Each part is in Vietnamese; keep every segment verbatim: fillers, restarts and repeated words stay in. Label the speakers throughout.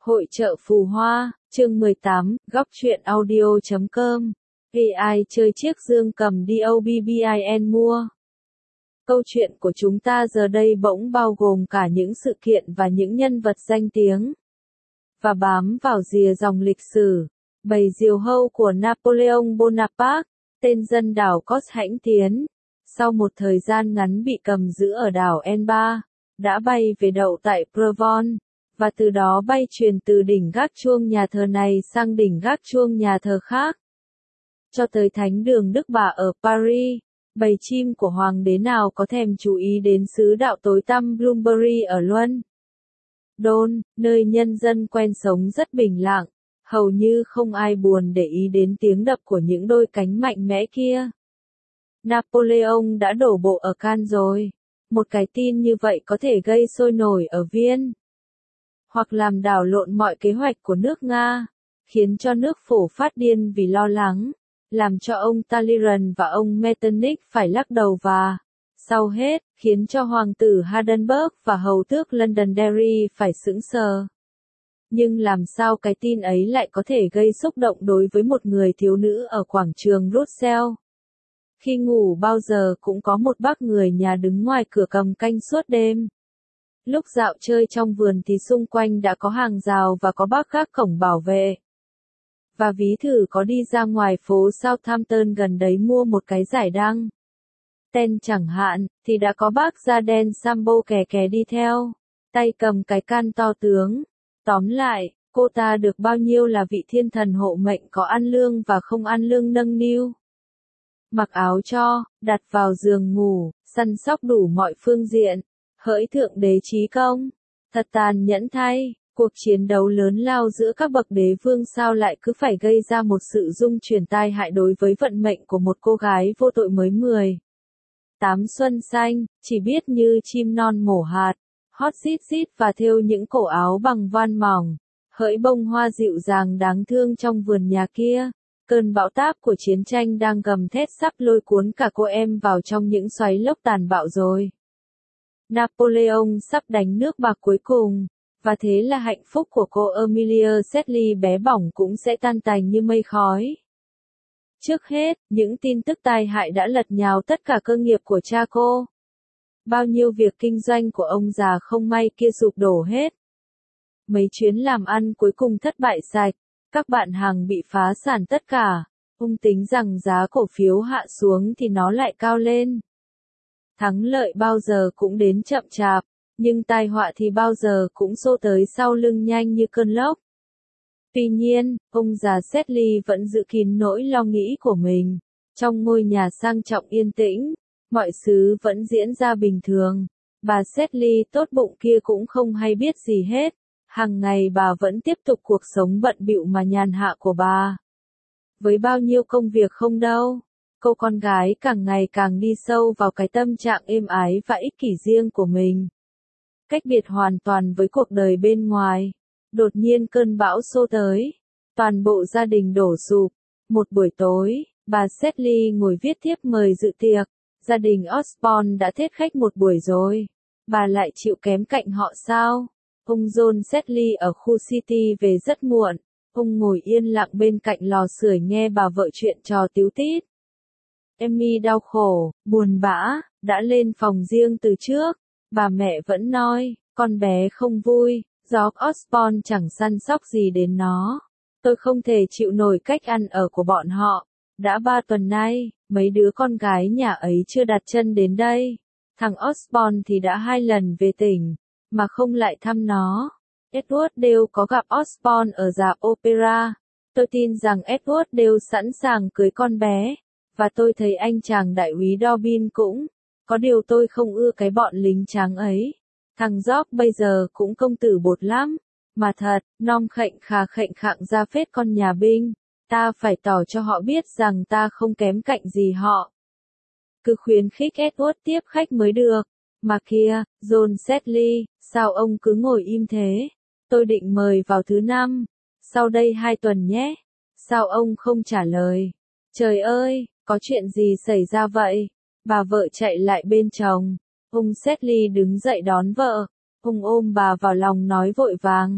Speaker 1: Hội chợ Phù Hoa, chương mười tám, góc truyện audio chấm com. a i chơi chiếc dương cầm DOBBIN mua. Câu chuyện của chúng ta giờ đây bỗng bao gồm cả những sự kiện và những nhân vật danh tiếng. Và bám vào rìa dòng lịch sử, bầy diều hâu của Napoleon Bonaparte, tên dân đảo Cos hãnh tiến, sau một thời gian ngắn bị cầm giữ ở đảo Elba, đã bay về đậu tại Provence, và từ đó bay truyền từ đỉnh gác chuông nhà thờ này sang đỉnh gác chuông nhà thờ khác. Cho tới thánh đường Đức Bà ở Paris, bầy chim của hoàng đế nào có thèm chú ý đến xứ đạo tối tăm Bloomsbury ở Luân Đôn, nơi nhân dân quen sống rất bình lặng, hầu như không ai buồn để ý đến tiếng đập của những đôi cánh mạnh mẽ kia. Napoleon đã đổ bộ ở Cannes rồi. Một cái tin như vậy có thể gây sôi nổi ở Viên, hoặc làm đảo lộn mọi kế hoạch của nước Nga, khiến cho nước Phổ phát điên vì lo lắng, làm cho ông Talleyrand và ông Metternich phải lắc đầu và, sau hết, khiến cho hoàng tử Hardenberg và hầu tước Londonderry phải sững sờ. Nhưng làm sao cái tin ấy lại có thể gây xúc động đối với một người thiếu nữ ở quảng trường Rothschild? Khi ngủ bao giờ cũng có một bác người nhà đứng ngoài cửa cầm canh suốt đêm. Lúc dạo chơi trong vườn thì xung quanh đã có hàng rào và có bác gác cổng bảo vệ. Và ví thử có đi ra ngoài phố Southampton gần đấy mua một cái giải đăng ten chẳng hạn, thì đã có bác da đen Sambo kè kè đi theo, tay cầm cái can to tướng. Tóm lại, cô ta được bao nhiêu là vị thiên thần hộ mệnh có ăn lương và không ăn lương nâng niu. Mặc áo cho, đặt vào giường ngủ, săn sóc đủ mọi phương diện. Hỡi thượng đế chí công, thật tàn nhẫn thay, cuộc chiến đấu lớn lao giữa các bậc đế vương sao lại cứ phải gây ra một sự rung chuyển tai hại đối với vận mệnh của một cô gái vô tội mới mười tám xuân xanh, chỉ biết như chim non mổ hạt, hót rít rít và thêu những cổ áo bằng voan mỏng, hỡi bông hoa dịu dàng đáng thương trong vườn nhà kia. Cơn bão táp của chiến tranh đang gầm thét sắp lôi cuốn cả cô em vào trong những xoáy lốc tàn bạo rồi. Napoleon sắp đánh nước bạc cuối cùng, và thế là hạnh phúc của cô Emilia Sedley bé bỏng cũng sẽ tan tành như mây khói. Trước hết, những tin tức tai hại đã lật nhào tất cả cơ nghiệp của cha cô. Bao nhiêu việc kinh doanh của ông già không may kia sụp đổ hết. Mấy chuyến làm ăn cuối cùng thất bại sạch, các bạn hàng bị phá sản tất cả. Ông tính rằng giá cổ phiếu hạ xuống thì nó lại cao lên. Thắng lợi bao giờ cũng đến chậm chạp, nhưng tai họa thì bao giờ cũng xô tới sau lưng nhanh như cơn lốc. Tuy nhiên, ông già Sedley vẫn giữ kín nỗi lo nghĩ của mình. Trong ngôi nhà sang trọng yên tĩnh, mọi thứ vẫn diễn ra bình thường. Bà Sedley tốt bụng kia cũng không hay biết gì hết. Hàng ngày bà vẫn tiếp tục cuộc sống bận bịu mà nhàn hạ của bà. Với bao nhiêu công việc không đâu. Cô con gái càng ngày càng đi sâu vào cái tâm trạng êm ái và ích kỷ riêng của mình. Cách biệt hoàn toàn với cuộc đời bên ngoài. Đột nhiên cơn bão xô tới. Toàn bộ gia đình đổ sụp. Một buổi tối, bà Sedley ngồi viết thiếp mời dự tiệc. Gia đình Osborne đã thiết khách một buổi rồi. Bà lại chịu kém cạnh họ sao? Ông John Sedley ở khu City về rất muộn. Ông ngồi yên lặng bên cạnh lò sưởi nghe bà vợ chuyện trò tíu tít. Emmy đau khổ, buồn bã, đã lên phòng riêng từ trước. Bà mẹ vẫn nói, con bé không vui, George Osborne chẳng săn sóc gì đến nó. Tôi không thể chịu nổi cách ăn ở của bọn họ. Đã ba tuần nay, mấy đứa con gái nhà ấy chưa đặt chân đến đây. Thằng Osborne thì đã hai lần về tỉnh, mà không lại thăm nó. Edward đều có gặp Osborne ở rạp opera. Tôi tin rằng Edward đều sẵn sàng cưới con bé. Và tôi thấy anh chàng đại úy Dobbin cũng. Có điều tôi không ưa cái bọn lính trắng ấy. Thằng George bây giờ cũng công tử bột lắm. Mà thật, non khệnh khà khệnh khạng ra phết con nhà binh. Ta phải tỏ cho họ biết rằng ta không kém cạnh gì họ. Cứ khuyến khích Edward tiếp khách mới được. Mà kia, John Sedley, sao ông cứ ngồi im thế? Tôi định mời vào thứ năm. Sau đây hai tuần nhé. Sao ông không trả lời? Trời ơi, có chuyện gì xảy ra vậy? Bà vợ chạy lại bên chồng. Ông Sedley đứng dậy đón vợ. Ông ôm bà vào lòng nói vội vàng.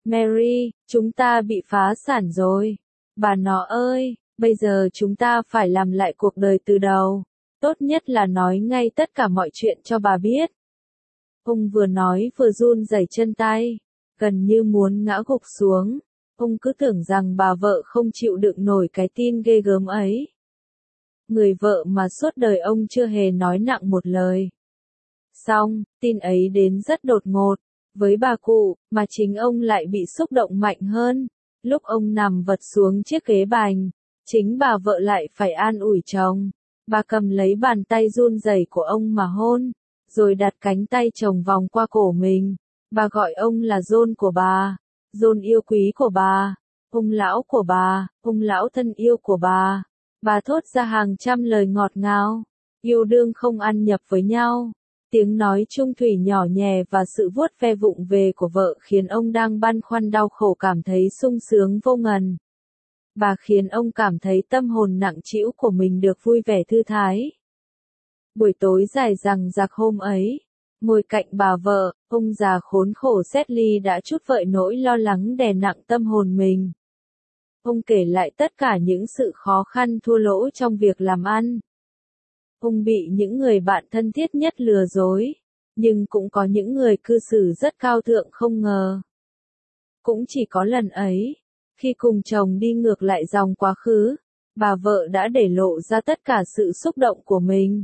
Speaker 1: Mary, chúng ta bị phá sản rồi. Bà nó ơi, bây giờ chúng ta phải làm lại cuộc đời từ đầu. Tốt nhất là nói ngay tất cả mọi chuyện cho bà biết. Ông vừa nói vừa run rẩy chân tay, gần như muốn ngã gục xuống. Ông cứ tưởng rằng bà vợ không chịu đựng nổi cái tin ghê gớm ấy. Người vợ mà suốt đời ông chưa hề nói nặng một lời. Xong, tin ấy đến rất đột ngột. Với bà cụ, mà chính ông lại bị xúc động mạnh hơn. Lúc ông nằm vật xuống chiếc ghế bành, chính bà vợ lại phải an ủi chồng. Bà cầm lấy bàn tay run rẩy của ông mà hôn, rồi đặt cánh tay chồng vòng qua cổ mình. Bà gọi ông là John của bà, John yêu quý của bà, ông lão của bà, ông lão thân yêu của bà. Bà thốt ra hàng trăm lời ngọt ngào, yêu đương không ăn nhập với nhau. Tiếng nói trung thủy nhỏ nhẹ và sự vuốt ve vụng về của vợ khiến ông đang băn khoăn đau khổ cảm thấy sung sướng vô ngần. Bà khiến ông cảm thấy tâm hồn nặng trĩu của mình được vui vẻ thư thái. Buổi tối dài dằng dặc hôm ấy, ngồi cạnh bà vợ, ông già khốn khổ Sedley đã trút vợi nỗi lo lắng đè nặng tâm hồn mình. Ông kể lại tất cả những sự khó khăn thua lỗ trong việc làm ăn. Ông bị những người bạn thân thiết nhất lừa dối, nhưng cũng có những người cư xử rất cao thượng không ngờ. Cũng chỉ có lần ấy, khi cùng chồng đi ngược lại dòng quá khứ, bà vợ đã để lộ ra tất cả sự xúc động của mình.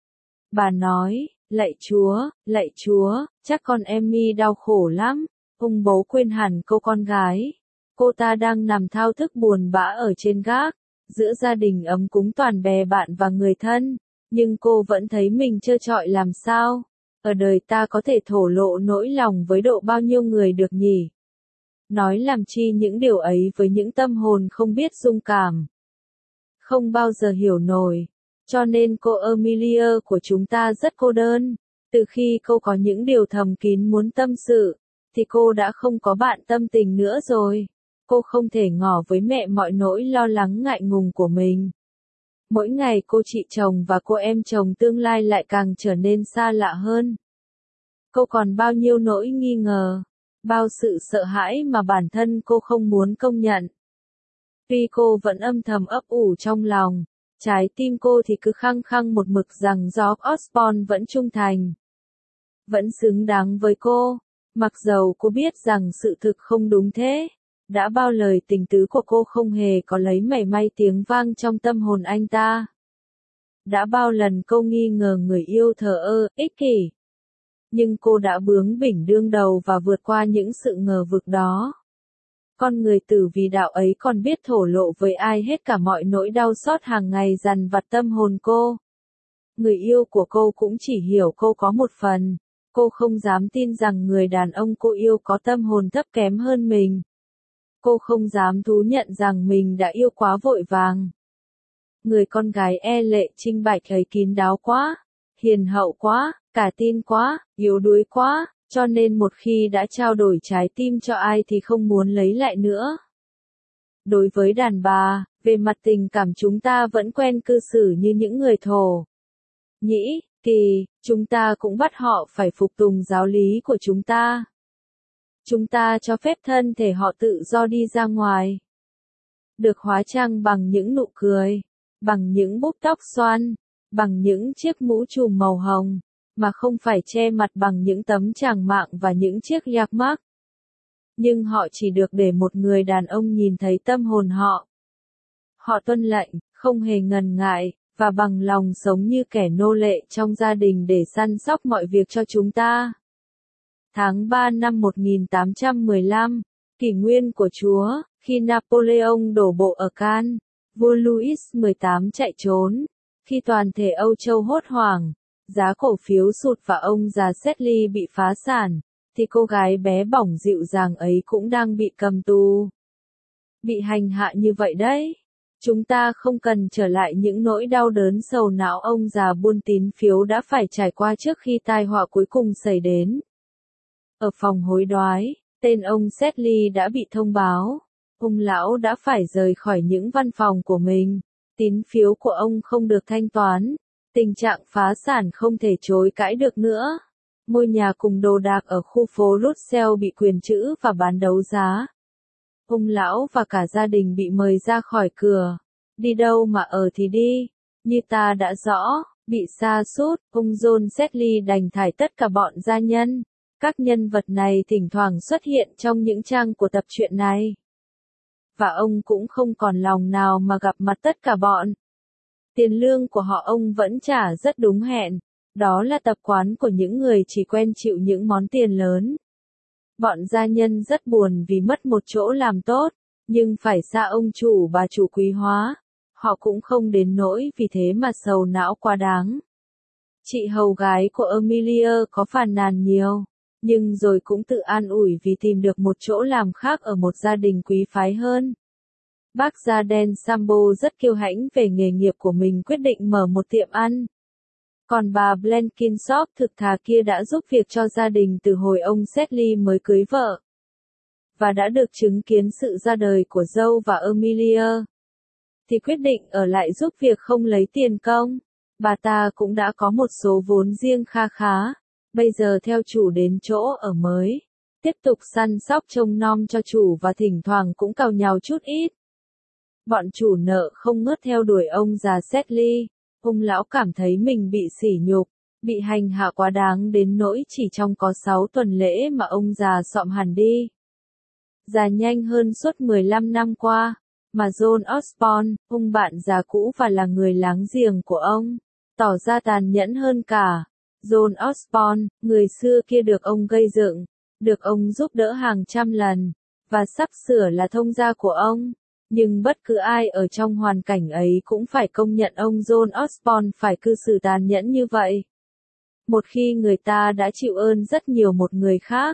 Speaker 1: Bà nói, lạy Chúa, lạy Chúa, chắc con Emmy đau khổ lắm. Ông bố quên hẳn cô con gái. Cô ta đang nằm thao thức buồn bã ở trên gác, giữa gia đình ấm cúng toàn bè bạn và người thân. Nhưng cô vẫn thấy mình trơ trọi làm sao. Ở đời ta có thể thổ lộ nỗi lòng với độ bao nhiêu người được nhỉ? Nói làm chi những điều ấy với những tâm hồn không biết dung cảm. Không bao giờ hiểu nổi. Cho nên cô Amelia của chúng ta rất cô đơn. Từ khi cô có những điều thầm kín muốn tâm sự, thì cô đã không có bạn tâm tình nữa rồi. Cô không thể ngỏ với mẹ mọi nỗi lo lắng ngại ngùng của mình. Mỗi ngày cô chị chồng và cô em chồng tương lai lại càng trở nên xa lạ hơn. Cô còn bao nhiêu nỗi nghi ngờ, bao sự sợ hãi mà bản thân cô không muốn công nhận. Tuy cô vẫn âm thầm ấp ủ trong lòng, trái tim cô thì cứ khăng khăng một mực rằng George Osborne vẫn trung thành, vẫn xứng đáng với cô, mặc dầu cô biết rằng sự thực không đúng thế. Đã bao lời tình tứ của cô không hề có lấy mảy may tiếng vang trong tâm hồn anh ta. Đã bao lần cô nghi ngờ người yêu thờ ơ, ích kỷ. Nhưng cô đã bướng bỉnh đương đầu và vượt qua những sự ngờ vực đó. Con người tử vì đạo ấy còn biết thổ lộ với ai hết cả mọi nỗi đau xót hàng ngày dằn vặt tâm hồn cô. Người yêu của cô cũng chỉ hiểu cô có một phần. Cô không dám tin rằng người đàn ông cô yêu có tâm hồn thấp kém hơn mình. Cô không dám thú nhận rằng mình đã yêu quá vội vàng. Người con gái e lệ trinh bạch ấy kín đáo quá, hiền hậu quá, cả tin quá, yếu đuối quá, cho nên một khi đã trao đổi trái tim cho ai thì không muốn lấy lại nữa. Đối với đàn bà, về mặt tình cảm chúng ta vẫn quen cư xử như những người thổ nhĩ kỳ, chúng ta cũng bắt họ phải phục tùng giáo lý của chúng ta. Chúng ta cho phép thân thể họ tự do đi ra ngoài. Được hóa trang bằng những nụ cười, bằng những búp tóc xoăn, bằng những chiếc mũ trùm màu hồng, mà không phải che mặt bằng những tấm tràng mạng và những chiếc yak mác. Nhưng họ chỉ được để một người đàn ông nhìn thấy tâm hồn họ. Họ tuân lệnh, không hề ngần ngại, và bằng lòng sống như kẻ nô lệ trong gia đình để săn sóc mọi việc cho chúng ta. Tháng ba năm một nghìn tám trăm mười lăm, kỷ nguyên của Chúa, khi Napoleon đổ bộ ở Cannes, vua Louis mười tám chạy trốn, khi toàn thể Âu Châu hốt hoảng, giá cổ phiếu sụt và ông già Sedley bị phá sản, thì cô gái bé bỏng dịu dàng ấy cũng đang bị cầm tù. Bị hành hạ như vậy đấy. Chúng ta không cần trở lại những nỗi đau đớn sầu não ông già buôn tín phiếu đã phải trải qua trước khi tai họa cuối cùng xảy đến. Ở phòng hối đoái, tên ông Sedley đã bị thông báo. Ông lão đã phải rời khỏi những văn phòng của mình. Tín phiếu của ông không được thanh toán. Tình trạng phá sản không thể chối cãi được nữa. ngôi nhà cùng đồ đạc ở khu phố Russell bị quyền trữ và bán đấu giá. Ông lão và cả gia đình bị mời ra khỏi cửa. Đi đâu mà ở thì đi. Như ta đã rõ, bị sa sút, ông John Sedley đành thải tất cả bọn gia nhân. Các nhân vật này thỉnh thoảng xuất hiện trong những trang của tập truyện này. Và ông cũng không còn lòng nào mà gặp mặt tất cả bọn. Tiền lương của họ ông vẫn trả rất đúng hẹn. Đó là tập quán của những người chỉ quen chịu những món tiền lớn. Bọn gia nhân rất buồn vì mất một chỗ làm tốt, nhưng phải xa ông chủ bà chủ quý hóa. Họ cũng không đến nỗi vì thế mà sầu não quá đáng. Chị hầu gái của Amelia có phàn nàn nhiều, nhưng rồi cũng tự an ủi vì tìm được một chỗ làm khác ở một gia đình quý phái hơn. Bác da đen Sambo rất kiêu hãnh về nghề nghiệp của mình, quyết định mở một tiệm ăn. Còn bà Blenkinsop thực thà kia đã giúp việc cho gia đình từ hồi ông Sedley mới cưới vợ. Và đã được chứng kiến sự ra đời của dâu và Amelia. Thì quyết định ở lại giúp việc không lấy tiền công. Bà ta cũng đã có một số vốn riêng kha khá. Bây giờ theo chủ đến chỗ ở mới. Tiếp tục săn sóc trông nom cho chủ và thỉnh thoảng cũng càu nhàu chút ít. Bọn chủ nợ không ngớt theo đuổi ông già Sedley. Ông lão cảm thấy mình bị sỉ nhục, bị hành hạ quá đáng đến nỗi chỉ trong có sáu tuần lễ mà ông già xọm hẳn đi. Già nhanh hơn suốt mười lăm năm qua, mà John Osborne, ông bạn già cũ và là người láng giềng của ông, tỏ ra tàn nhẫn hơn cả. John Osborne, người xưa kia được ông gây dựng, được ông giúp đỡ hàng trăm lần, và sắp sửa là thông gia của ông. Nhưng bất cứ ai ở trong hoàn cảnh ấy cũng phải công nhận ông John Osborne phải cư xử tàn nhẫn như vậy. Một khi người ta đã chịu ơn rất nhiều một người khác,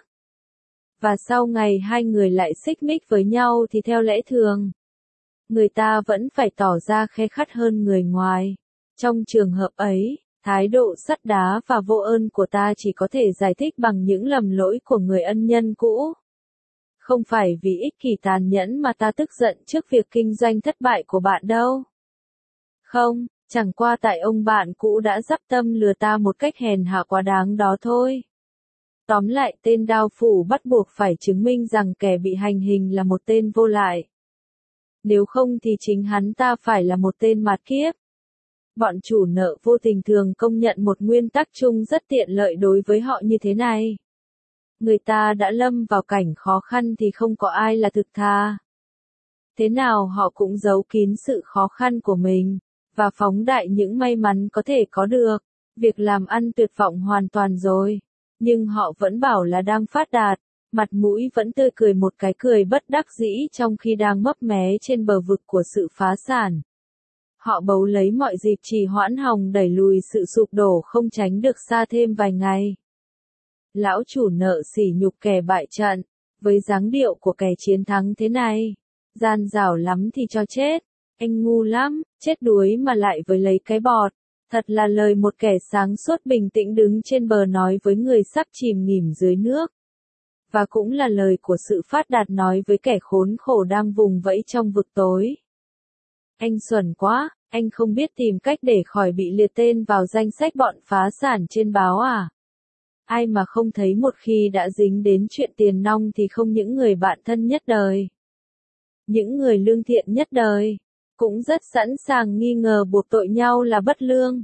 Speaker 1: và sau ngày hai người lại xích mích với nhau thì theo lẽ thường, người ta vẫn phải tỏ ra khe khắt hơn người ngoài. Trong trường hợp ấy, thái độ sắt đá và vô ơn của ta chỉ có thể giải thích bằng những lầm lỗi của người ân nhân cũ. Không phải vì ích kỷ tàn nhẫn mà ta tức giận trước việc kinh doanh thất bại của bạn đâu. Không, chẳng qua tại ông bạn cũ đã dắp tâm lừa ta một cách hèn hạ quá đáng đó thôi. Tóm lại, tên đao phủ bắt buộc phải chứng minh rằng kẻ bị hành hình là một tên vô lại. Nếu không thì chính hắn ta phải là một tên mạt kiếp. Bọn chủ nợ vô tình thường công nhận một nguyên tắc chung rất tiện lợi đối với họ như thế này. Người ta đã lâm vào cảnh khó khăn thì không có ai là thực thà. Thế nào họ cũng giấu kín sự khó khăn của mình, và phóng đại những may mắn có thể có được. Việc làm ăn tuyệt vọng hoàn toàn rồi. Nhưng họ vẫn bảo là đang phát đạt, mặt mũi vẫn tươi cười một cái cười bất đắc dĩ trong khi đang mấp mé trên bờ vực của sự phá sản. Họ bấu lấy mọi dịp trì hoãn hòng đẩy lùi sự sụp đổ không tránh được xa thêm vài ngày. Lão chủ nợ sỉ nhục kẻ bại trận, với dáng điệu của kẻ chiến thắng thế này. Gian dảo lắm thì cho chết, anh ngu lắm, chết đuối mà lại với lấy cái bọt. Thật là lời một kẻ sáng suốt bình tĩnh đứng trên bờ nói với người sắp chìm nghỉm dưới nước. Và cũng là lời của sự phát đạt nói với kẻ khốn khổ đang vùng vẫy trong vực tối. Anh xuẩn quá, anh không biết tìm cách để khỏi bị liệt tên vào danh sách bọn phá sản trên báo à? Ai mà không thấy một khi đã dính đến chuyện tiền nong thì không những người bạn thân nhất đời, những người lương thiện nhất đời, cũng rất sẵn sàng nghi ngờ buộc tội nhau là bất lương.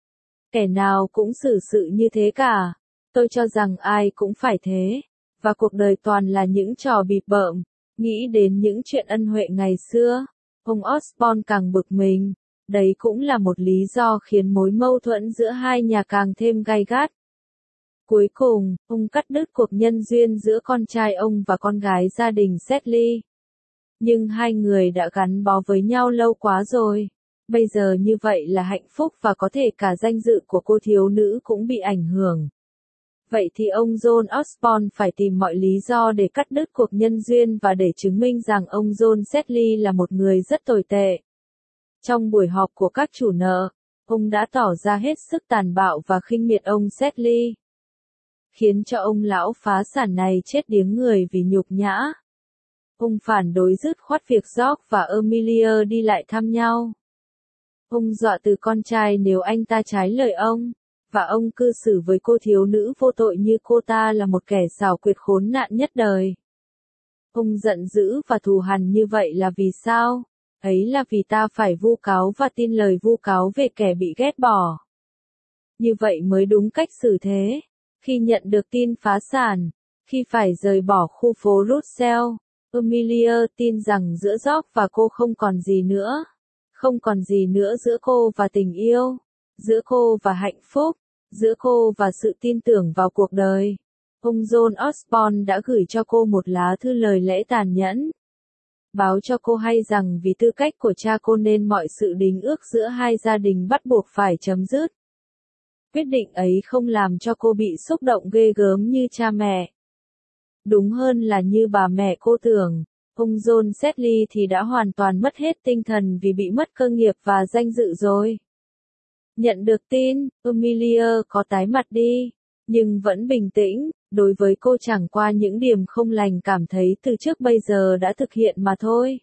Speaker 1: Kẻ nào cũng xử sự như thế cả. Tôi cho rằng ai cũng phải thế. Và cuộc đời toàn là những trò bịp bợm. Nghĩ đến những chuyện ân huệ ngày xưa, ông Osborne càng bực mình. Đấy cũng là một lý do khiến mối mâu thuẫn giữa hai nhà càng thêm gay gắt. Cuối cùng, ông cắt đứt cuộc nhân duyên giữa con trai ông và con gái gia đình Sedley. Nhưng hai người đã gắn bó với nhau lâu quá rồi. Bây giờ như vậy là hạnh phúc và có thể cả danh dự của cô thiếu nữ cũng bị ảnh hưởng. Vậy thì ông John Osborne phải tìm mọi lý do để cắt đứt cuộc nhân duyên và để chứng minh rằng ông John Sedley là một người rất tồi tệ. Trong buổi họp của các chủ nợ, ông đã tỏ ra hết sức tàn bạo và khinh miệt ông Sedley, khiến cho ông lão phá sản này chết điếng người vì nhục nhã. Ông phản đối dứt khoát việc George và Amelia đi lại thăm nhau. Ông dọa từ con trai nếu anh ta trái lời ông, và ông cư xử với cô thiếu nữ vô tội như cô ta là một kẻ xảo quyệt khốn nạn nhất đời. Ông giận dữ và thù hằn như vậy là vì sao? Ấy là vì ta phải vu cáo và tin lời vu cáo về kẻ bị ghét bỏ. Như vậy mới đúng cách xử thế. Khi nhận được tin phá sản, khi phải rời bỏ khu phố Russell, Amelia tin rằng giữa George và cô không còn gì nữa. Không còn gì nữa giữa cô và tình yêu, giữa cô và hạnh phúc, giữa cô và sự tin tưởng vào cuộc đời. Ông John Osborne đã gửi cho cô một lá thư lời lẽ tàn nhẫn. Báo cho cô hay rằng vì tư cách của cha cô nên mọi sự đính ước giữa hai gia đình bắt buộc phải chấm dứt. Quyết định ấy không làm cho cô bị xúc động ghê gớm như cha mẹ. Đúng hơn là như bà mẹ cô tưởng, ông John Sedley thì đã hoàn toàn mất hết tinh thần vì bị mất cơ nghiệp và danh dự rồi. Nhận được tin, Amelia có tái mặt đi, nhưng vẫn bình tĩnh, đối với cô chẳng qua những điểm không lành cảm thấy từ trước bây giờ đã thực hiện mà thôi.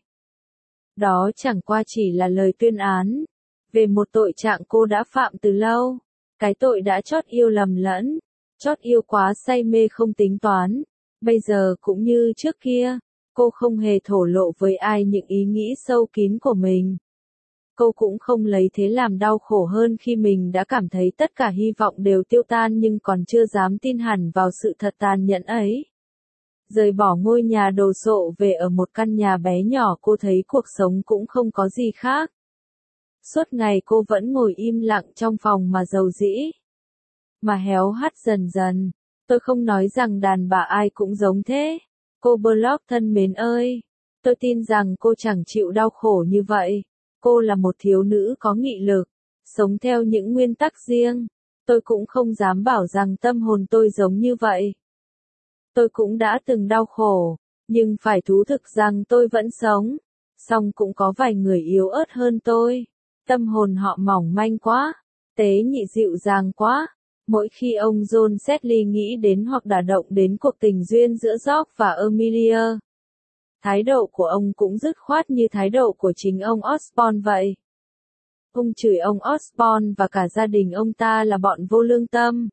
Speaker 1: Đó chẳng qua chỉ là lời tuyên án, về một tội trạng cô đã phạm từ lâu, cái tội đã chót yêu lầm lẫn, chót yêu quá say mê không tính toán, bây giờ cũng như trước kia, cô không hề thổ lộ với ai những ý nghĩ sâu kín của mình. Cô cũng không lấy thế làm đau khổ hơn khi mình đã cảm thấy tất cả hy vọng đều tiêu tan nhưng còn chưa dám tin hẳn vào sự thật tàn nhẫn ấy. Rời bỏ ngôi nhà đồ sộ về ở một căn nhà bé nhỏ, cô thấy cuộc sống cũng không có gì khác. Suốt ngày cô vẫn ngồi im lặng trong phòng mà dầu dĩ, mà héo hắt dần dần. Tôi không nói rằng đàn bà ai cũng giống thế. Cô blog thân mến ơi, tôi tin rằng cô chẳng chịu đau khổ như vậy. Cô là một thiếu nữ có nghị lực, sống theo những nguyên tắc riêng. Tôi cũng không dám bảo rằng tâm hồn tôi giống như vậy. Tôi cũng đã từng đau khổ, nhưng phải thú thực rằng tôi vẫn sống. Song cũng có vài người yếu ớt hơn tôi. Tâm hồn họ mỏng manh quá, tế nhị dịu dàng quá. Mỗi khi ông John Sedley nghĩ đến hoặc đả động đến cuộc tình duyên giữa George và Amelia, thái độ của ông cũng dứt khoát như thái độ của chính ông Osborne vậy. Ông chửi ông Osborne và cả gia đình ông ta là bọn vô lương tâm.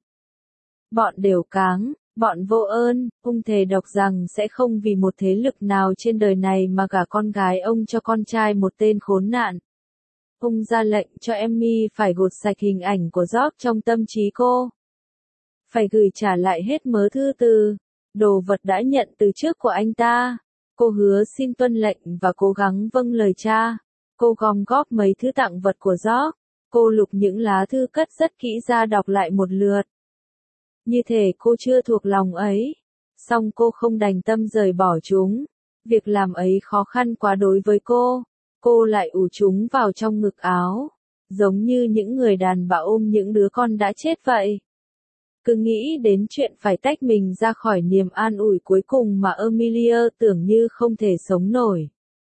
Speaker 1: Bọn đều cáng, bọn vô ơn, ông thề độc rằng sẽ không vì một thế lực nào trên đời này mà gả con gái ông cho con trai một tên khốn nạn. Ông ra lệnh cho Emmy phải gột sạch hình ảnh của George trong tâm trí cô. Phải gửi trả lại hết mớ thư từ, đồ vật đã nhận từ trước của anh ta. Cô hứa xin tuân lệnh và cố gắng vâng lời cha. Cô gom góp mấy thứ tặng vật của George. Cô lục những lá thư cất rất kỹ ra đọc lại một lượt. Như thể cô chưa thuộc lòng ấy. Song cô không đành tâm rời bỏ chúng. Việc làm ấy khó khăn quá đối với cô. Cô lại ủ chúng vào trong ngực áo. Giống như những người đàn bà ôm những đứa con đã chết vậy. Cứ nghĩ đến chuyện phải tách mình ra khỏi niềm an ủi cuối cùng mà Amelia tưởng như không thể sống nổi.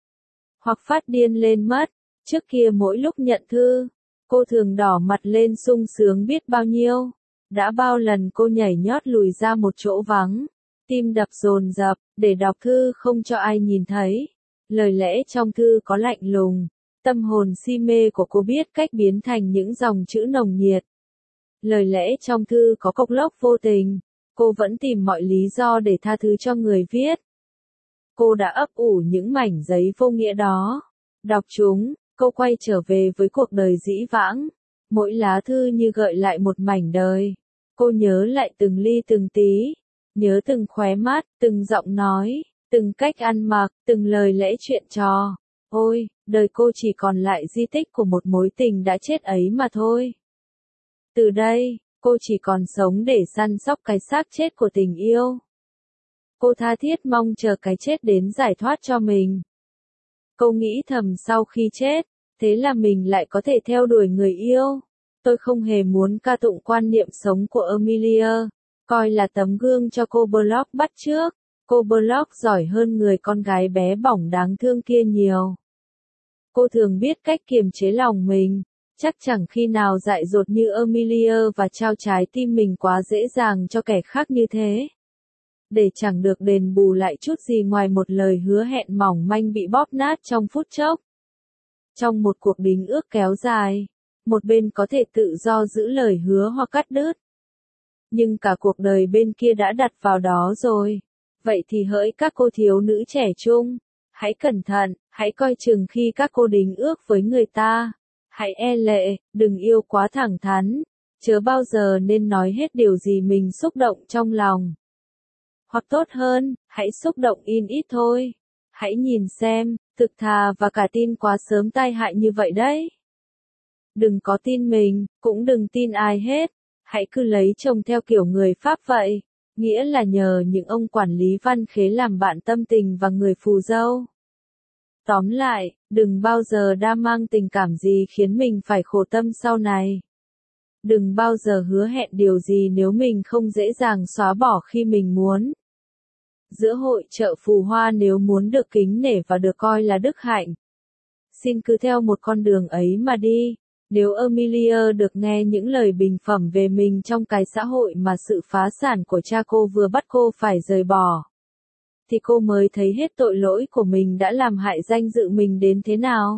Speaker 1: Hoặc phát điên lên mất. Trước kia mỗi lúc nhận thư, cô thường đỏ mặt lên sung sướng biết bao nhiêu. Đã bao lần cô nhảy nhót lùi ra một chỗ vắng, tim đập dồn dập, để đọc thư không cho ai nhìn thấy. Lời lẽ trong thư có lạnh lùng, tâm hồn si mê của cô biết cách biến thành những dòng chữ nồng nhiệt. Lời lẽ trong thư có cộc lốc vô tình, cô vẫn tìm mọi lý do để tha thứ cho người viết. Cô đã ấp ủ những mảnh giấy vô nghĩa đó. Đọc chúng, cô quay trở về với cuộc đời dĩ vãng. Mỗi lá thư như gợi lại một mảnh đời. Cô nhớ lại từng ly từng tí, nhớ từng khóe mắt, từng giọng nói, từng cách ăn mặc, từng lời lẽ chuyện trò. Ôi, đời cô chỉ còn lại di tích của một mối tình đã chết ấy mà thôi. Từ đây, cô chỉ còn sống để săn sóc cái xác chết của tình yêu. Cô tha thiết mong chờ cái chết đến giải thoát cho mình. Cô nghĩ thầm sau khi chết, thế là mình lại có thể theo đuổi người yêu. Tôi không hề muốn ca tụng quan niệm sống của Amelia, coi là tấm gương cho cô blog bắt chước. Cô blog giỏi hơn người con gái bé bỏng đáng thương kia nhiều. Cô thường biết cách kiềm chế lòng mình, chắc chẳng khi nào dại dột như Amelia và trao trái tim mình quá dễ dàng cho kẻ khác như thế. Để chẳng được đền bù lại chút gì ngoài một lời hứa hẹn mỏng manh bị bóp nát trong phút chốc. Trong một cuộc đính ước kéo dài, một bên có thể tự do giữ lời hứa hoặc cắt đứt. Nhưng cả cuộc đời bên kia đã đặt vào đó rồi. Vậy thì hỡi các cô thiếu nữ trẻ trung, hãy cẩn thận, hãy coi chừng khi các cô đính ước với người ta. Hãy e lệ, đừng yêu quá thẳng thắn, chớ bao giờ nên nói hết điều gì mình xúc động trong lòng. Hoặc tốt hơn, hãy xúc động in ít thôi. Hãy nhìn xem, thực thà và cả tin quá sớm tai hại như vậy đấy. Đừng có tin mình, cũng đừng tin ai hết. Hãy cứ lấy chồng theo kiểu người Pháp vậy, nghĩa là nhờ những ông quản lý văn khế làm bạn tâm tình và người phù dâu. Tóm lại, đừng bao giờ đa mang tình cảm gì khiến mình phải khổ tâm sau này. Đừng bao giờ hứa hẹn điều gì nếu mình không dễ dàng xóa bỏ khi mình muốn. Giữa hội chợ phù hoa nếu muốn được kính nể và được coi là đức hạnh, xin cứ theo một con đường ấy mà đi. Nếu Amelia được nghe những lời bình phẩm về mình trong cái xã hội mà sự phá sản của cha cô vừa bắt cô phải rời bỏ, thì cô mới thấy hết tội lỗi của mình đã làm hại danh dự mình đến thế nào.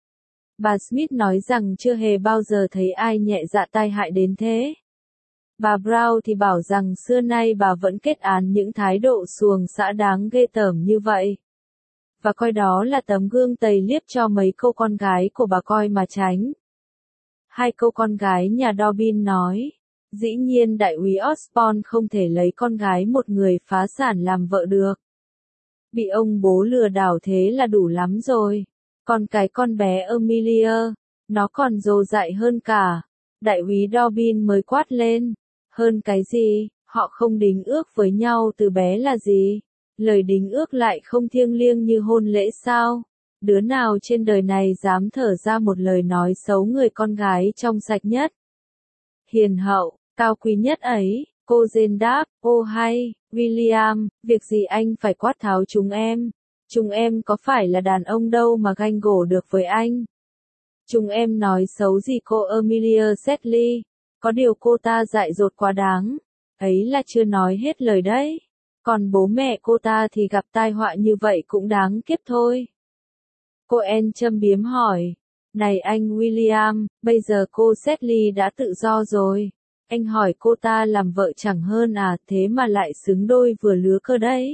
Speaker 1: Bà Smith nói rằng chưa hề bao giờ thấy ai nhẹ dạ tai hại đến thế. Bà Brown thì bảo rằng xưa nay bà vẫn kết án những thái độ xuồng xã đáng ghê tởm như vậy. Và coi đó là tấm gương tầy liếp cho mấy cô con gái của bà coi mà tránh. Hai cô con gái nhà Dobbin nói, dĩ nhiên đại úy Osborne không thể lấy con gái một người phá sản làm vợ được. Bị ông bố lừa đảo thế là đủ lắm rồi. Còn cái con bé Amelia, nó còn dồ dại hơn cả. Đại úy Dobbin mới quát lên. Hơn cái gì, họ không đính ước với nhau từ bé là gì? Lời đính ước lại không thiêng liêng như hôn lễ sao? Đứa nào trên đời này dám thở ra một lời nói xấu người con gái trong sạch nhất, hiền hậu, cao quý nhất ấy? Cô Jane đáp, ô hay, William, việc gì anh phải quát tháo chúng em? Chúng em có phải là đàn ông đâu mà ganh gổ được với anh? Chúng em nói xấu gì cô Amelia Sedley? Có điều cô ta dại dột quá đáng. Ấy là chưa nói hết lời đấy. Còn bố mẹ cô ta thì gặp tai họa như vậy cũng đáng kiếp thôi. Cô Anne châm biếm hỏi. Này anh William, bây giờ cô Sedley đã tự do rồi. Anh hỏi cô ta làm vợ chẳng hơn à, thế mà lại xứng đôi vừa lứa cơ đấy.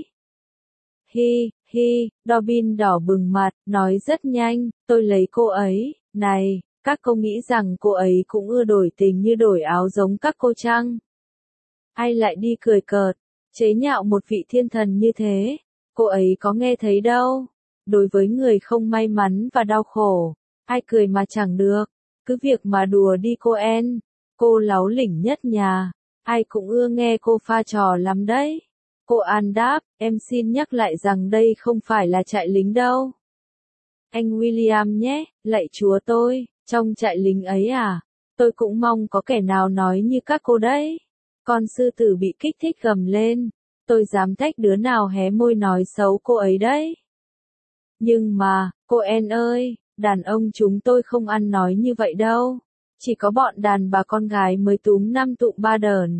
Speaker 1: Hi, hi, Dobbin đỏ bừng mặt, nói rất nhanh, tôi lấy cô ấy. Này, các cô nghĩ rằng cô ấy cũng ưa đổi tình như đổi áo giống các cô chăng? Ai lại đi cười cợt, chế nhạo một vị thiên thần như thế? Cô ấy có nghe thấy đâu. Đối với người không may mắn và đau khổ, ai cười mà chẳng được. Cứ việc mà đùa đi cô Anne, cô láu lỉnh nhất nhà, ai cũng ưa nghe cô pha trò lắm đấy. Cô Anne đáp, em xin nhắc lại rằng đây không phải là trại lính đâu. Anh William nhé, lạy chúa tôi, trong trại lính ấy à, tôi cũng mong có kẻ nào nói như các cô đấy. Con sư tử bị kích thích gầm lên, tôi dám thách đứa nào hé môi nói xấu cô ấy đấy. Nhưng mà, cô Anne ơi, đàn ông chúng tôi không ăn nói như vậy đâu. Chỉ có bọn đàn bà con gái mới túm năm tụm ba đờn.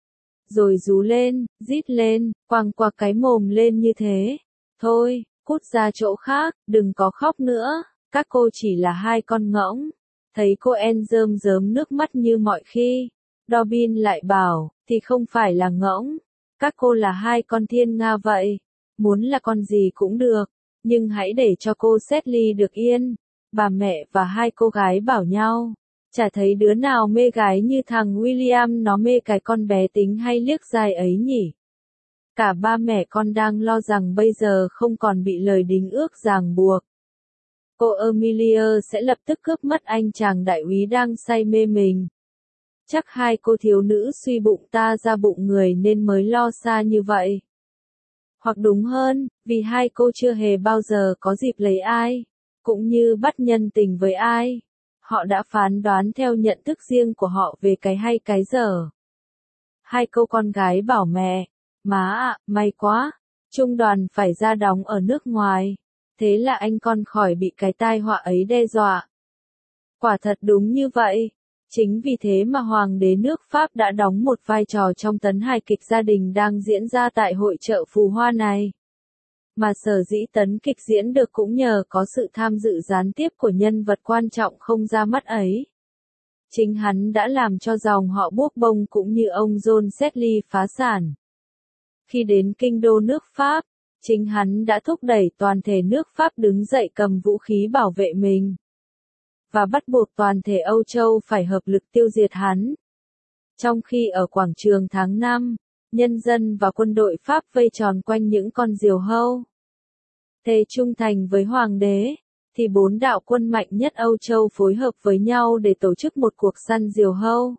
Speaker 1: Rồi rú lên, rít lên, quăng quạc cái mồm lên như thế. Thôi, cút ra chỗ khác, đừng có khóc nữa. Các cô chỉ là hai con ngỗng. Thấy cô Anne rơm rớm nước mắt như mọi khi. Dobbin lại bảo, thì không phải là ngỗng. Các cô là hai con thiên nga vậy. Muốn là con gì cũng được. Nhưng hãy để cho cô Sedley được yên. Bà mẹ và hai cô gái bảo nhau. Chả thấy đứa nào mê gái như thằng William nó mê cái con bé tính hay liếc dài ấy nhỉ. Cả ba mẹ con đang lo rằng bây giờ không còn bị lời đính ước ràng buộc. Cô Amelia sẽ lập tức cướp mất anh chàng đại úy đang say mê mình. Chắc hai cô thiếu nữ suy bụng ta ra bụng người nên mới lo xa như vậy. Hoặc đúng hơn, vì hai cô chưa hề bao giờ có dịp lấy ai, cũng như bắt nhân tình với ai. Họ đã phán đoán theo nhận thức riêng của họ về cái hay cái dở. Hai cô con gái bảo mẹ, má ạ, may quá, trung đoàn phải ra đóng ở nước ngoài, thế là anh con khỏi bị cái tai họa ấy đe dọa. Quả thật đúng như vậy, chính vì thế mà Hoàng đế nước Pháp đã đóng một vai trò trong tấn hài kịch gia đình đang diễn ra tại hội chợ phù hoa này. Mà sở dĩ tấn kịch diễn được cũng nhờ có sự tham dự gián tiếp của nhân vật quan trọng không ra mắt ấy. Chính hắn đã làm cho dòng họ Bourbon bông cũng như ông John Sedley phá sản. Khi đến kinh đô nước Pháp, chính hắn đã thúc đẩy toàn thể nước Pháp đứng dậy cầm vũ khí bảo vệ mình. Và bắt buộc toàn thể Âu Châu phải hợp lực tiêu diệt hắn. Trong khi ở quảng trường tháng năm, nhân dân và quân đội Pháp vây tròn quanh những con diều hâu. Thề trung thành với hoàng đế, thì bốn đạo quân mạnh nhất Âu Châu phối hợp với nhau để tổ chức một cuộc săn diều hâu.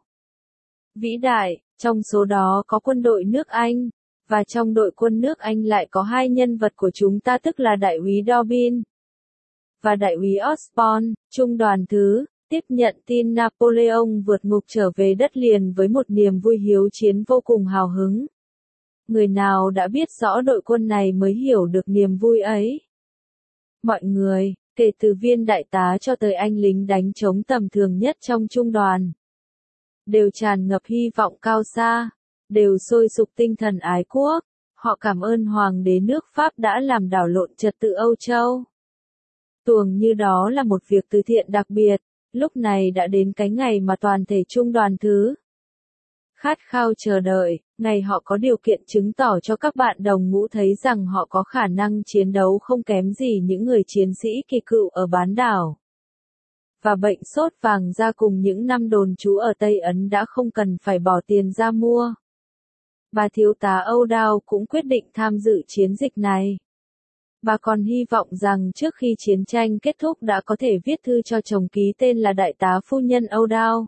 Speaker 1: Vĩ đại, trong số đó có quân đội nước Anh, và trong đội quân nước Anh lại có hai nhân vật của chúng ta tức là đại úy Dobbin và đại úy Osborne, trung đoàn thứ, tiếp nhận tin Napoleon vượt ngục trở về đất liền với một niềm vui hiếu chiến vô cùng hào hứng. Người nào đã biết rõ đội quân này mới hiểu được niềm vui ấy. Mọi người, kể từ viên đại tá cho tới anh lính đánh trống tầm thường nhất trong trung đoàn, đều tràn ngập hy vọng cao xa, đều sôi sục tinh thần ái quốc. Họ cảm ơn hoàng đế nước Pháp đã làm đảo lộn trật tự Âu Châu. Tuồng như đó là một việc từ thiện đặc biệt, lúc này đã đến cái ngày mà toàn thể trung đoàn thứ khát khao chờ đợi, ngày họ có điều kiện chứng tỏ cho các bạn đồng ngũ thấy rằng họ có khả năng chiến đấu không kém gì những người chiến sĩ kỳ cựu ở bán đảo. Và bệnh sốt vàng da cùng những năm đồn trú ở Tây Ấn đã không cần phải bỏ tiền ra mua. Bà thiếu tá Âu Đao cũng quyết định tham dự chiến dịch này. Bà còn hy vọng rằng trước khi chiến tranh kết thúc đã có thể viết thư cho chồng ký tên là đại tá phu nhân Âu Đao.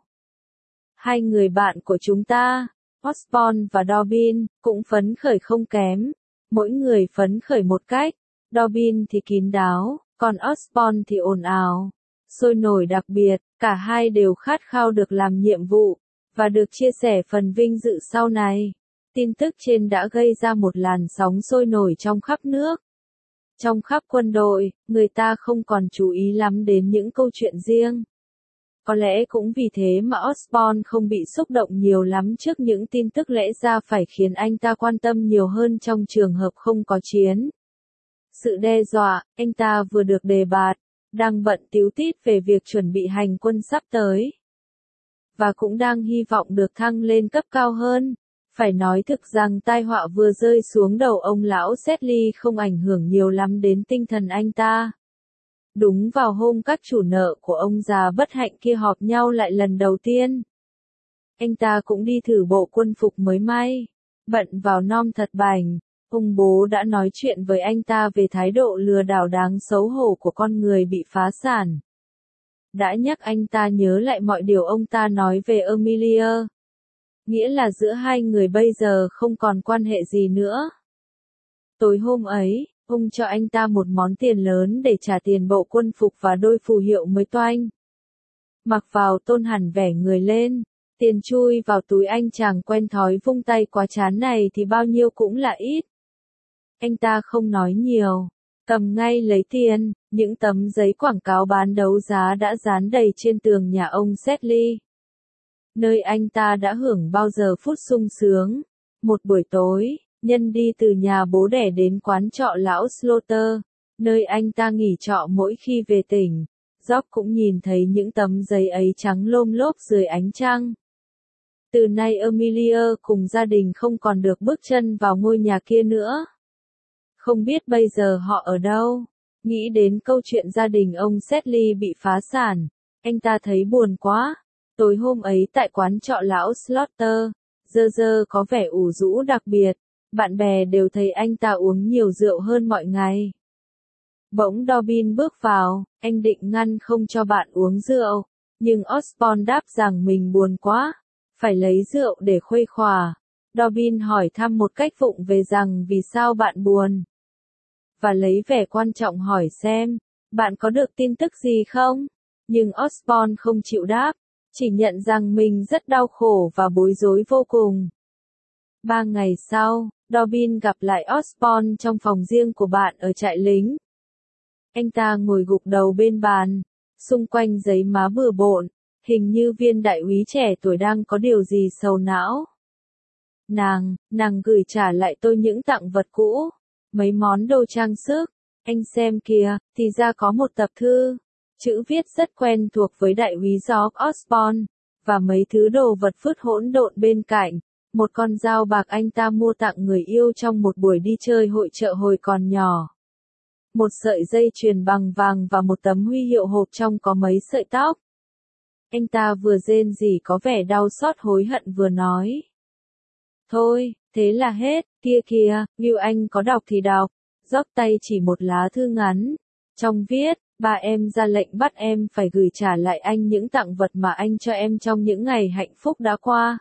Speaker 1: Hai người bạn của chúng ta, Osborne và Dobbin, cũng phấn khởi không kém. Mỗi người phấn khởi một cách. Dobbin thì kín đáo, còn Osborne thì ồn ào, sôi nổi đặc biệt. Cả hai đều khát khao được làm nhiệm vụ, và được chia sẻ phần vinh dự sau này. Tin tức trên đã gây ra một làn sóng sôi nổi trong khắp nước. Trong khắp quân đội, người ta không còn chú ý lắm đến những câu chuyện riêng. Có lẽ cũng vì thế mà Osborne không bị xúc động nhiều lắm trước những tin tức lẽ ra phải khiến anh ta quan tâm nhiều hơn trong trường hợp không có chiến. Sự đe dọa, anh ta vừa được đề bạt, đang bận tíu tít về việc chuẩn bị hành quân sắp tới. Và cũng đang hy vọng được thăng lên cấp cao hơn. Phải nói thực rằng tai họa vừa rơi xuống đầu ông lão Sedley không ảnh hưởng nhiều lắm đến tinh thần anh ta. Đúng vào hôm các chủ nợ của ông già bất hạnh kia họp nhau lại lần đầu tiên, anh ta cũng đi thử bộ quân phục mới may, bận vào nom thật bảnh. Ông bố đã nói chuyện với anh ta về thái độ lừa đảo đáng xấu hổ của con người bị phá sản. Đã nhắc anh ta nhớ lại mọi điều ông ta nói về Amelia. Nghĩa là giữa hai người bây giờ không còn quan hệ gì nữa. Tối hôm ấy, ông cho anh ta một món tiền lớn để trả tiền bộ quân phục và đôi phù hiệu mới toanh. Mặc vào tôn hẳn vẻ người lên, tiền chui vào túi anh chàng quen thói vung tay quá chán này thì bao nhiêu cũng là ít. Anh ta không nói nhiều, cầm ngay lấy tiền, những tấm giấy quảng cáo bán đấu giá đã dán đầy trên tường nhà ông Sedley. Nơi anh ta đã hưởng bao giờ phút sung sướng. Một buổi tối, nhân đi từ nhà bố đẻ đến quán trọ lão Slaughter, nơi anh ta nghỉ trọ mỗi khi về tỉnh. Jock cũng nhìn thấy những tấm giấy ấy trắng lôm lốp dưới ánh trăng. Từ nay Amelia cùng gia đình không còn được bước chân vào ngôi nhà kia nữa. Không biết bây giờ họ ở đâu. Nghĩ đến câu chuyện gia đình ông Sedley bị phá sản, anh ta thấy buồn quá. Tối hôm ấy tại quán trọ lão Slaughter, Dơ Dơ có vẻ ủ rũ đặc biệt, bạn bè đều thấy anh ta uống nhiều rượu hơn mọi ngày. Bỗng Dobbin bước vào, anh định ngăn không cho bạn uống rượu, nhưng Osborne đáp rằng mình buồn quá, phải lấy rượu để khuây khỏa. Dobbin hỏi thăm một cách vụng về rằng vì sao bạn buồn, và lấy vẻ quan trọng hỏi xem, bạn có được tin tức gì không? Nhưng Osborne không chịu đáp. Chỉ nhận rằng mình rất đau khổ và bối rối vô cùng. Ba ngày sau, Dobbin gặp lại Osborne trong phòng riêng của bạn ở trại lính. Anh ta ngồi gục đầu bên bàn, xung quanh giấy má bừa bộn, hình như viên đại úy trẻ tuổi đang có điều gì sầu não. Nàng, nàng gửi trả lại tôi những tặng vật cũ, mấy món đồ trang sức, anh xem kìa, thì ra có một tập thư. Chữ viết rất quen thuộc với đại úy George Osborne, và mấy thứ đồ vật vứt hỗn độn bên cạnh. Một con dao bạc anh ta mua tặng người yêu trong một buổi đi chơi hội chợ hồi còn nhỏ. Một sợi dây chuyền bằng vàng và một tấm huy hiệu hộp trong có mấy sợi tóc. Anh ta vừa rên rỉ có vẻ đau xót hối hận vừa nói. Thôi, thế là hết, kia kìa, Ngưu anh có đọc thì đọc. Gióc tay chỉ một lá thư ngắn. Trong viết, ba em ra lệnh bắt em phải gửi trả lại anh những tặng vật mà anh cho em trong những ngày hạnh phúc đã qua.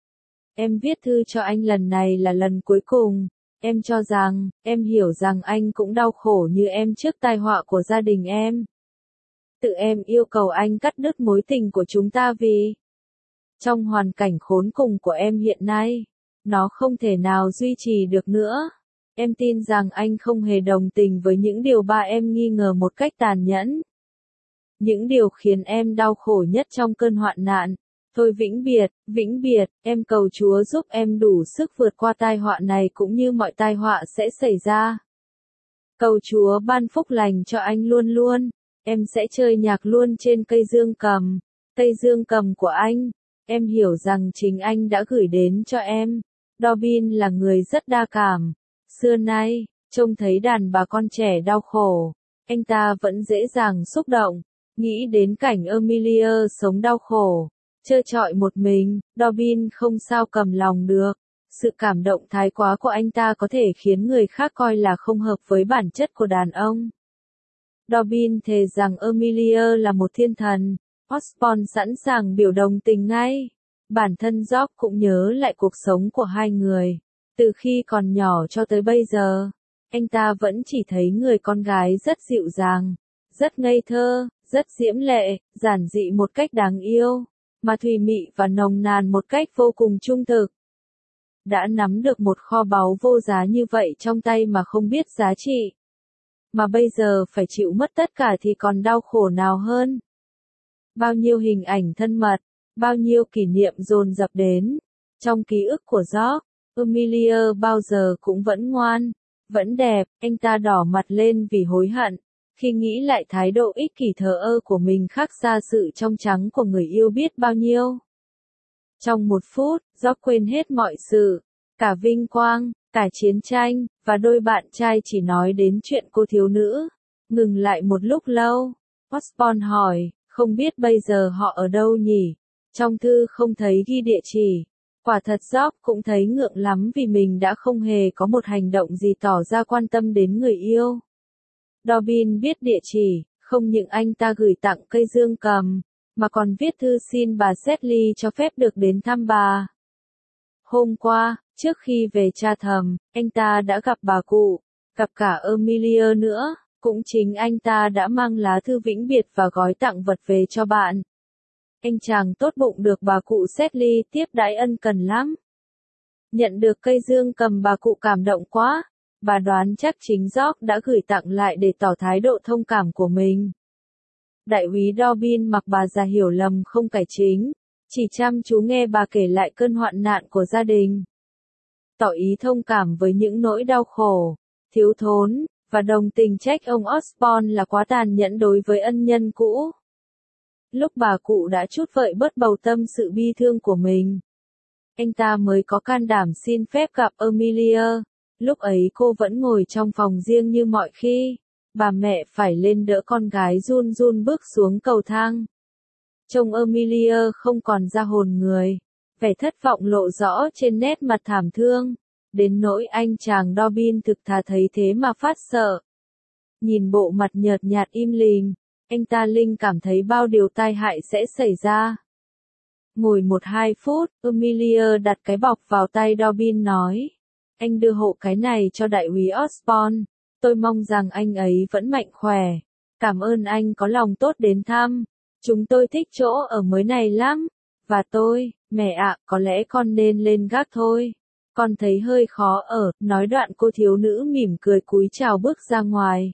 Speaker 1: Em viết thư cho anh lần này là lần cuối cùng. Em cho rằng, em hiểu rằng anh cũng đau khổ như em trước tai họa của gia đình em. Tự em yêu cầu anh cắt đứt mối tình của chúng ta vì trong hoàn cảnh khốn cùng của em hiện nay, nó không thể nào duy trì được nữa. Em tin rằng anh không hề đồng tình với những điều ba em nghi ngờ một cách tàn nhẫn. Những điều khiến em đau khổ nhất trong cơn hoạn nạn. Thôi vĩnh biệt, vĩnh biệt, em cầu Chúa giúp em đủ sức vượt qua tai họa này cũng như mọi tai họa sẽ xảy ra. Cầu Chúa ban phúc lành cho anh luôn luôn. Em sẽ chơi nhạc luôn trên cây dương cầm. Cây dương cầm của anh. Em hiểu rằng chính anh đã gửi đến cho em. Robin là người rất đa cảm. Xưa nay, trông thấy đàn bà con trẻ đau khổ, anh ta vẫn dễ dàng xúc động. Nghĩ đến cảnh Amelia sống đau khổ, trơ trọi một mình, Robin không sao cầm lòng được. Sự cảm động thái quá của anh ta có thể khiến người khác coi là không hợp với bản chất của đàn ông. Robin thề rằng Amelia là một thiên thần. Osborne sẵn sàng biểu đồng tình ngay. Bản thân Job cũng nhớ lại cuộc sống của hai người. Từ khi còn nhỏ cho tới bây giờ, anh ta vẫn chỉ thấy người con gái rất dịu dàng, rất ngây thơ, rất diễm lệ, giản dị một cách đáng yêu, mà thùy mị và nồng nàn một cách vô cùng trung thực. Đã nắm được một kho báu vô giá như vậy trong tay mà không biết giá trị. Mà bây giờ phải chịu mất tất cả thì còn đau khổ nào hơn. Bao nhiêu hình ảnh thân mật, bao nhiêu kỷ niệm dồn dập đến. Trong ký ức của George, Amelia bao giờ cũng vẫn ngoan, vẫn đẹp. Anh ta đỏ mặt lên vì hối hận, khi nghĩ lại thái độ ích kỷ thờ ơ của mình khác xa sự trong trắng của người yêu biết bao nhiêu. Trong một phút, George quên hết mọi sự, cả vinh quang, cả chiến tranh, và đôi bạn trai chỉ nói đến chuyện cô thiếu nữ. Ngừng lại một lúc lâu, Osborne hỏi, không biết bây giờ họ ở đâu nhỉ? Trong thư không thấy ghi địa chỉ. Quả thật George cũng thấy ngượng lắm vì mình đã không hề có một hành động gì tỏ ra quan tâm đến người yêu. Robin biết địa chỉ, không những anh ta gửi tặng cây dương cầm, mà còn viết thư xin bà Sedley cho phép được đến thăm bà. Hôm qua, trước khi về cha thầm, anh ta đã gặp bà cụ, gặp cả Amelia nữa, cũng chính anh ta đã mang lá thư vĩnh biệt và gói tặng vật về cho bạn. Anh chàng tốt bụng được bà cụ Sedley tiếp đãi ân cần lắm. Nhận được cây dương cầm bà cụ cảm động quá, bà đoán chắc chính George đã gửi tặng lại để tỏ thái độ thông cảm của mình. Đại úy Robin mặc bà già hiểu lầm không cải chính, chỉ chăm chú nghe bà kể lại cơn hoạn nạn của gia đình. Tỏ ý thông cảm với những nỗi đau khổ, thiếu thốn, và đồng tình trách ông Osborne là quá tàn nhẫn đối với ân nhân cũ. Lúc bà cụ đã chút vợi bớt bầu tâm sự bi thương của mình, anh ta mới có can đảm xin phép gặp Amelia. Lúc ấy cô vẫn ngồi trong phòng riêng như mọi khi. Bà mẹ phải lên đỡ con gái run run bước xuống cầu thang. Trông Amelia không còn ra hồn người. Vẻ thất vọng lộ rõ trên nét mặt thảm thương. Đến nỗi anh chàng Robin thực thà thấy thế mà phát sợ. Nhìn bộ mặt nhợt nhạt im lìm, anh ta linh cảm thấy bao điều tai hại sẽ xảy ra. Ngồi một hai phút, Amelia đặt cái bọc vào tay Robin nói. Anh đưa hộ cái này cho đại úy Osborne. Tôi mong rằng anh ấy vẫn mạnh khỏe. Cảm ơn anh có lòng tốt đến thăm. Chúng tôi thích chỗ ở mới này lắm. Và tôi, mẹ ạ, có lẽ con nên lên gác thôi. Con thấy hơi khó ở, nói đoạn cô thiếu nữ mỉm cười cúi chào bước ra ngoài.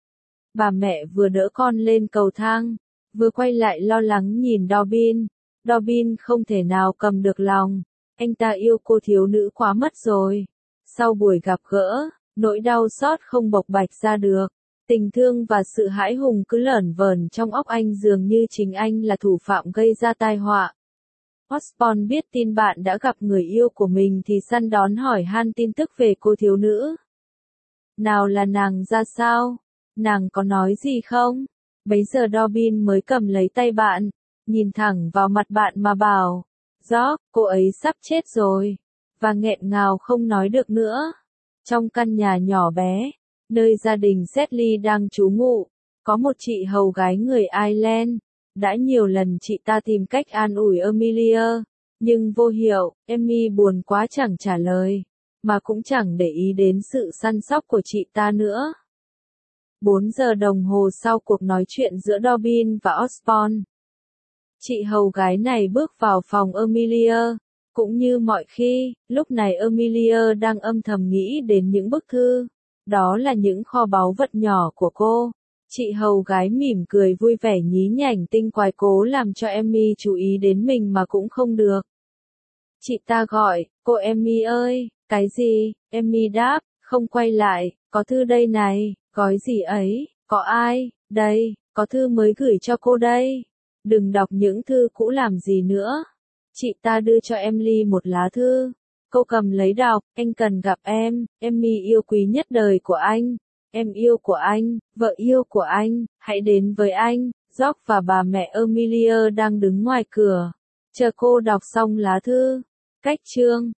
Speaker 1: Bà mẹ vừa đỡ con lên cầu thang, vừa quay lại lo lắng nhìn Robin. Robin không thể nào cầm được lòng. Anh ta yêu cô thiếu nữ quá mất rồi. Sau buổi gặp gỡ, nỗi đau xót không bộc bạch ra được. Tình thương và sự hãi hùng cứ lởn vởn trong óc anh dường như chính anh là thủ phạm gây ra tai họa. Osborne biết tin bạn đã gặp người yêu của mình thì săn đón hỏi han tin tức về cô thiếu nữ. Nào là nàng ra sao? Nàng có nói gì không? Bấy giờ Robin mới cầm lấy tay bạn, nhìn thẳng vào mặt bạn mà bảo, George, cô ấy sắp chết rồi, và nghẹn ngào không nói được nữa. Trong căn nhà nhỏ bé, nơi gia đình Sedley đang trú ngụ, có một chị hầu gái người Ireland. Đã nhiều lần chị ta tìm cách an ủi Amelia, nhưng vô hiệu. Amy buồn quá chẳng trả lời, mà cũng chẳng để ý đến sự săn sóc của chị ta nữa. Bốn giờ đồng hồ sau cuộc nói chuyện giữa Robin và Osborne, chị hầu gái này bước vào phòng Amelia. Cũng như mọi khi, lúc này Amelia đang âm thầm nghĩ đến những bức thư. Đó là những kho báu vật nhỏ của cô. Chị hầu gái mỉm cười vui vẻ nhí nhảnh tinh quái cố làm cho Amy chú ý đến mình mà cũng không được. Chị ta gọi, cô Amy ơi, cái gì? Amy đáp, không quay lại, có thư đây này, gói gì ấy, có ai, đây, có thư mới gửi cho cô đây. Đừng đọc những thư cũ làm gì nữa. Chị ta đưa cho Emily một lá thư. Cô cầm lấy đọc, anh cần gặp em, Amy yêu quý nhất đời của anh. Em yêu của anh, vợ yêu của anh, hãy đến với anh. George và bà mẹ Amelia đang đứng ngoài cửa, chờ cô đọc xong lá thư. Cách chương